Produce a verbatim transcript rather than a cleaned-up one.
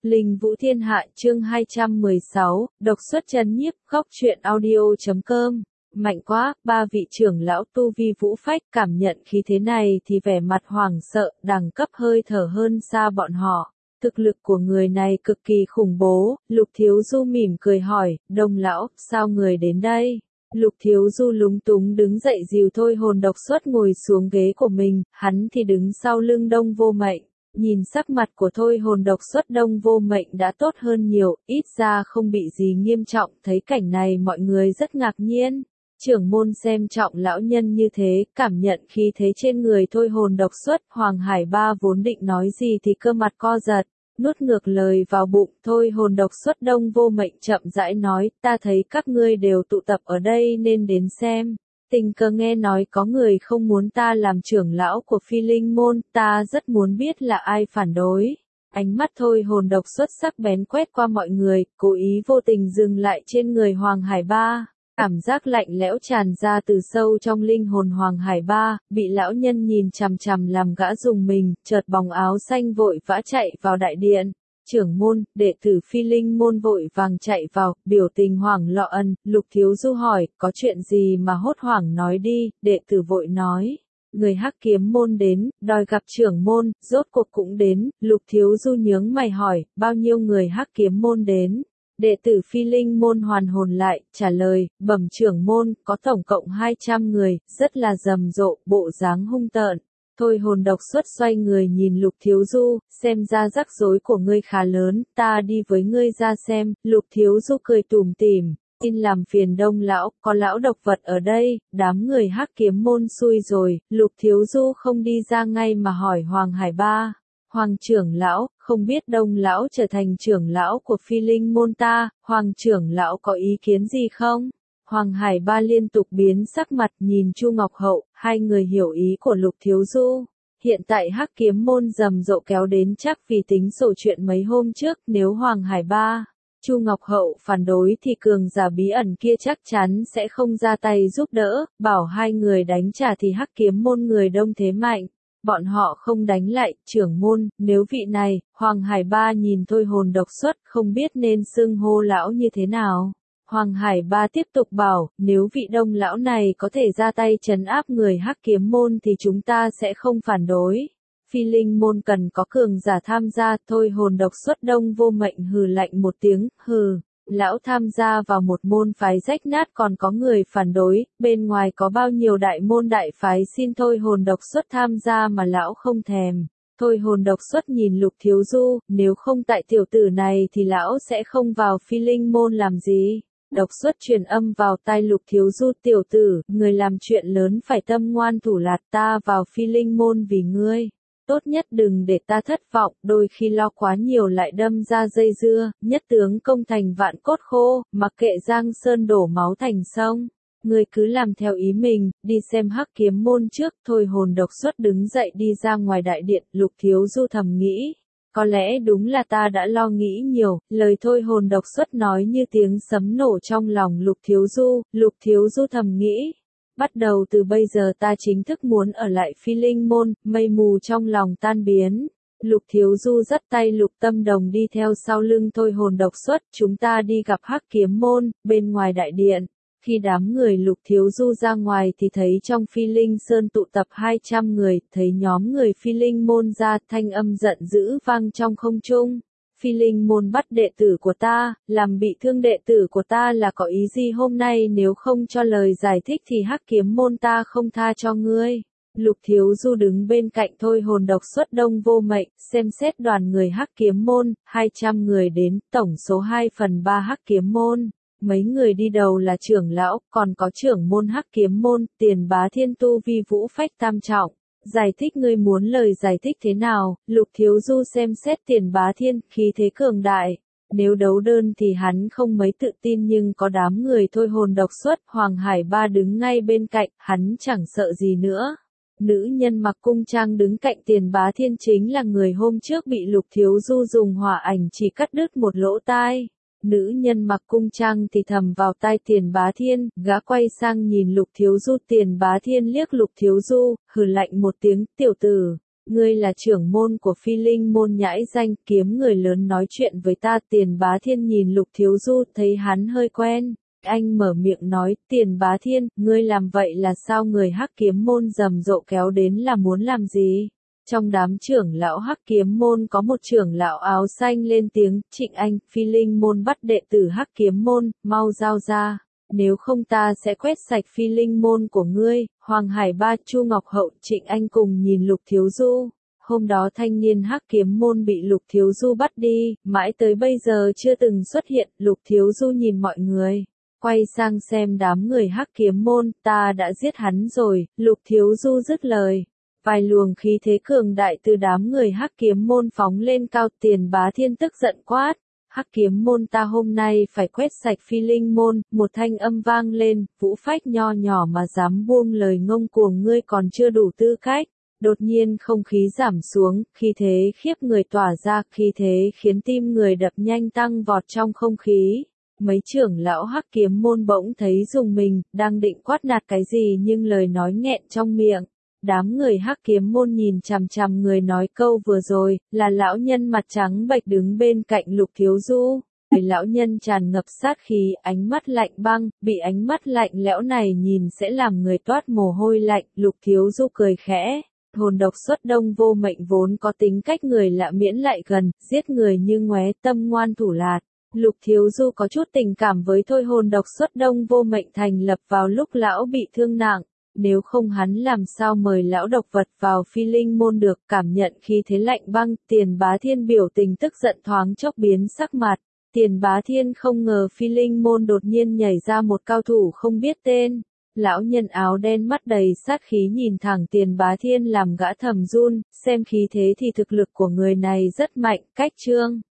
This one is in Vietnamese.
Linh Vũ Thiên Hạ chương hai trăm mười sáu, độc xuất chân nhiếp, góc truyện audio.com. Mạnh quá, ba vị trưởng lão tu vi vũ phách cảm nhận khí thế này thì vẻ mặt hoảng sợ, đẳng cấp hơi thở hơn xa bọn họ. Thực lực của người này cực kỳ khủng bố, Lục Thiếu Du mỉm cười hỏi, Đông lão, sao người đến đây? Lục Thiếu Du lúng túng đứng dậy dìu Thôi Hồn Độc Xuất ngồi xuống ghế của mình, hắn thì đứng sau lưng Đông Vô Mệnh. Nhìn sắc mặt của Thôi Hồn Độc Xuất, Đông Vô Mệnh đã tốt hơn nhiều, ít ra không bị gì nghiêm trọng, thấy cảnh này mọi người rất ngạc nhiên. Trưởng môn xem trọng lão nhân như thế, cảm nhận khí thế trên người Thôi Hồn Độc Xuất, Hoàng Hải Ba vốn định nói gì thì cơ mặt co giật, nuốt ngược lời vào bụng. Thôi Hồn Độc Xuất, Đông Vô Mệnh chậm rãi nói, ta thấy các ngươi đều tụ tập ở đây nên đến xem. Tình cờ nghe nói có người không muốn ta làm trưởng lão của Phi Linh môn, ta rất muốn biết là ai phản đối. Ánh mắt Thôi Hồn Độc Xuất sắc bén quét qua mọi người, cố ý vô tình dừng lại trên người Hoàng Hải Ba. Cảm giác lạnh lẽo tràn ra từ sâu trong linh hồn Hoàng Hải Ba, bị lão nhân nhìn chằm chằm làm gã rùng mình, chợt bóng áo xanh vội vã chạy vào đại điện. Trưởng môn, đệ tử Phi Linh môn vội vàng chạy vào, biểu tình hoảng loạn. Lục Thiếu Du hỏi, có chuyện gì mà hốt hoảng nói đi, đệ tử vội nói. Người Hắc Kiếm môn đến, đòi gặp trưởng môn, rốt cuộc cũng đến. Lục Thiếu Du nhướng mày hỏi, bao nhiêu người Hắc Kiếm môn đến? Đệ tử Phi Linh môn hoàn hồn lại, trả lời, bẩm trưởng môn, có tổng cộng hai trăm người, rất là rầm rộ, bộ dáng hung tợn. Thôi Hồn Độc Xuất xoay người nhìn Lục Thiếu Du, xem ra rắc rối của ngươi khá lớn, ta đi với ngươi ra xem. Lục Thiếu Du cười tủm tỉm, xin làm phiền Đông lão, có lão độc vật ở đây. Đám người Hắc Kiếm môn xui rồi. Lục Thiếu Du không đi ra ngay mà hỏi Hoàng Hải Ba. Hoàng trưởng lão, không biết Đông lão trở thành trưởng lão của Phi Linh môn ta, Hoàng trưởng lão có ý kiến gì không? Hoàng Hải Ba liên tục biến sắc mặt nhìn Chu Ngọc Hậu, hai người hiểu ý của Lục Thiếu Du. Hiện tại Hắc Kiếm môn rầm rộ kéo đến chắc vì tính sổ chuyện mấy hôm trước, nếu Hoàng Hải Ba, Chu Ngọc Hậu phản đối thì cường giả bí ẩn kia chắc chắn sẽ không ra tay giúp đỡ, bảo hai người đánh trả thì Hắc Kiếm môn người đông thế mạnh. Bọn họ không đánh lại, trưởng môn, nếu vị này, Hoàng Hải Ba nhìn Thôi Hồn Độc Xuất, không biết nên xưng hô lão như thế nào. Hoàng Hải Ba tiếp tục bảo, nếu vị Đông lão này có thể ra tay trấn áp người Hắc Kiếm môn thì chúng ta sẽ không phản đối. Phi Linh môn cần có cường giả tham gia. Thôi Hồn Độc Xuất, Đông Vô Mệnh hừ lạnh một tiếng, hừ. Lão tham gia vào một môn phái rách nát còn có người phản đối, bên ngoài có bao nhiêu đại môn đại phái xin Thôi Hồn Độc Xuất tham gia mà lão không thèm. Thôi Hồn Độc Xuất nhìn Lục Thiếu Du, nếu không tại tiểu tử này thì lão sẽ không vào Phi Linh môn làm gì. Độc Xuất truyền âm vào tai Lục Thiếu Du, tiểu tử, người làm chuyện lớn phải tâm ngoan thủ lạt, ta vào Phi Linh môn vì ngươi. Tốt nhất đừng để ta thất vọng, đôi khi lo quá nhiều lại đâm ra dây dưa, nhất tướng công thành vạn cốt khô, mặc kệ Giang Sơn đổ máu thành sông. Ngươi cứ làm theo ý mình, đi xem Hắc Kiếm môn trước. Thôi Hồn Độc Xuất đứng dậy đi ra ngoài đại điện. Lục Thiếu Du thầm nghĩ, có lẽ đúng là ta đã lo nghĩ nhiều. Lời Thôi Hồn Độc Xuất nói như tiếng sấm nổ trong lòng Lục Thiếu Du. Lục Thiếu Du thầm nghĩ, bắt đầu từ bây giờ ta chính thức muốn ở lại Phi Linh môn. Mây mù trong lòng tan biến. Lục Thiếu Du dắt tay Lục Tâm Đồng đi theo sau lưng Thôi Hồn Độc Xuất, chúng ta đi gặp Hắc Kiếm môn. Bên ngoài đại điện, khi đám người Lục Thiếu Du ra ngoài thì thấy trong Phi Linh Sơn tụ tập hai trăm người, thấy nhóm người Phi Linh môn ra, thanh âm giận dữ vang trong không trung. Phi Linh môn bắt đệ tử của ta, làm bị thương đệ tử của ta là có ý gì? Hôm nay nếu không cho lời giải thích thì Hắc Kiếm môn ta không tha cho ngươi. Lục Thiếu Du đứng bên cạnh Thôi Hồn Độc Xuất, Đông Vô Mệnh, xem xét đoàn người Hắc Kiếm môn, hai trăm người đến, tổng số hai phần ba Hắc Kiếm môn. Mấy người đi đầu là trưởng lão, còn có trưởng môn Hắc Kiếm môn, Tiền Bá Thiên tu vi vũ phách tam trọng. Giải thích, ngươi muốn lời giải thích thế nào? Lục Thiếu Du xem xét Tiền Bá Thiên, khí thế cường đại. Nếu đấu đơn thì hắn không mấy tự tin, nhưng có đám người Thôi Hồn Độc Xuất, Hoàng Hải Ba đứng ngay bên cạnh, hắn chẳng sợ gì nữa. Nữ nhân mặc cung trang đứng cạnh Tiền Bá Thiên chính là người hôm trước bị Lục Thiếu Du dùng hỏa ảnh chỉ cắt đứt một lỗ tai. Nữ nhân mặc cung trang thì thầm vào tai Tiền Bá Thiên, gã quay sang nhìn Lục Thiếu Du. Tiền Bá Thiên liếc Lục Thiếu Du, hừ lạnh một tiếng, tiểu tử, Ngươi là trưởng môn của Phi Linh môn nhãi danh, kiếm người lớn nói chuyện với ta. Tiền Bá Thiên nhìn Lục Thiếu Du, thấy hắn hơi quen. Anh mở miệng nói, Tiền Bá Thiên, ngươi làm vậy là sao? Người Hắc Kiếm môn rầm rộ kéo đến là muốn làm gì? Trong đám trưởng lão Hắc Kiếm môn có một trưởng lão áo xanh lên tiếng, Trịnh Anh, Phi Linh môn bắt đệ tử Hắc Kiếm môn, mau giao ra, nếu không ta sẽ quét sạch Phi Linh môn của ngươi. Hoàng Hải Ba, Chu Ngọc Hậu, Trịnh Anh cùng nhìn Lục Thiếu Du. Hôm đó thanh niên Hắc Kiếm môn bị Lục Thiếu Du bắt đi, mãi tới bây giờ chưa từng xuất hiện. Lục Thiếu Du nhìn mọi người, quay sang xem đám người Hắc Kiếm môn, ta đã giết hắn rồi. Lục Thiếu Du dứt lời, vài luồng khí thế cường đại từ đám người Hắc Kiếm môn phóng lên cao. Tiền Bá Thiên tức giận quát, Hắc Kiếm môn ta hôm nay phải quét sạch Phi Linh môn. Một thanh âm vang lên, Vũ Phách nho nhỏ mà dám buông lời ngông cuồng, ngươi còn chưa đủ tư cách. Đột nhiên không khí giảm xuống, khí thế khiếp người tỏa ra, khí thế khiến tim người đập nhanh tăng vọt trong không khí. Mấy trưởng lão Hắc Kiếm môn bỗng thấy rùng mình, đang định quát nạt cái gì nhưng lời nói nghẹn trong miệng. Đám người Hắc Kiếm môn nhìn chằm chằm người nói câu vừa rồi, là lão nhân mặt trắng bệch đứng bên cạnh Lục Thiếu Du. Người lão nhân tràn ngập sát khí, ánh mắt lạnh băng, bị ánh mắt lạnh lẽo này nhìn sẽ làm người toát mồ hôi lạnh. Lục Thiếu Du cười khẽ, hồn độc xuất đông vô mệnh vốn có tính cách người lạ miễn lại gần, giết người như ngoé, tâm ngoan thủ lạt. Lục Thiếu Du có chút tình cảm với thôi hồn độc xuất đông vô mệnh thành lập vào lúc lão bị thương nặng. Nếu không hắn làm sao mời lão độc vật vào Phi Linh môn được. Cảm nhận khi thế lạnh băng, Tiền Bá Thiên biểu tình tức giận thoáng chốc biến sắc mặt. Tiền Bá Thiên không ngờ Phi Linh môn đột nhiên nhảy ra một cao thủ không biết tên. Lão nhân áo đen mắt đầy sát khí nhìn thẳng Tiền Bá Thiên làm gã thầm run, xem khí thế thì thực lực của người này rất mạnh. Cách chương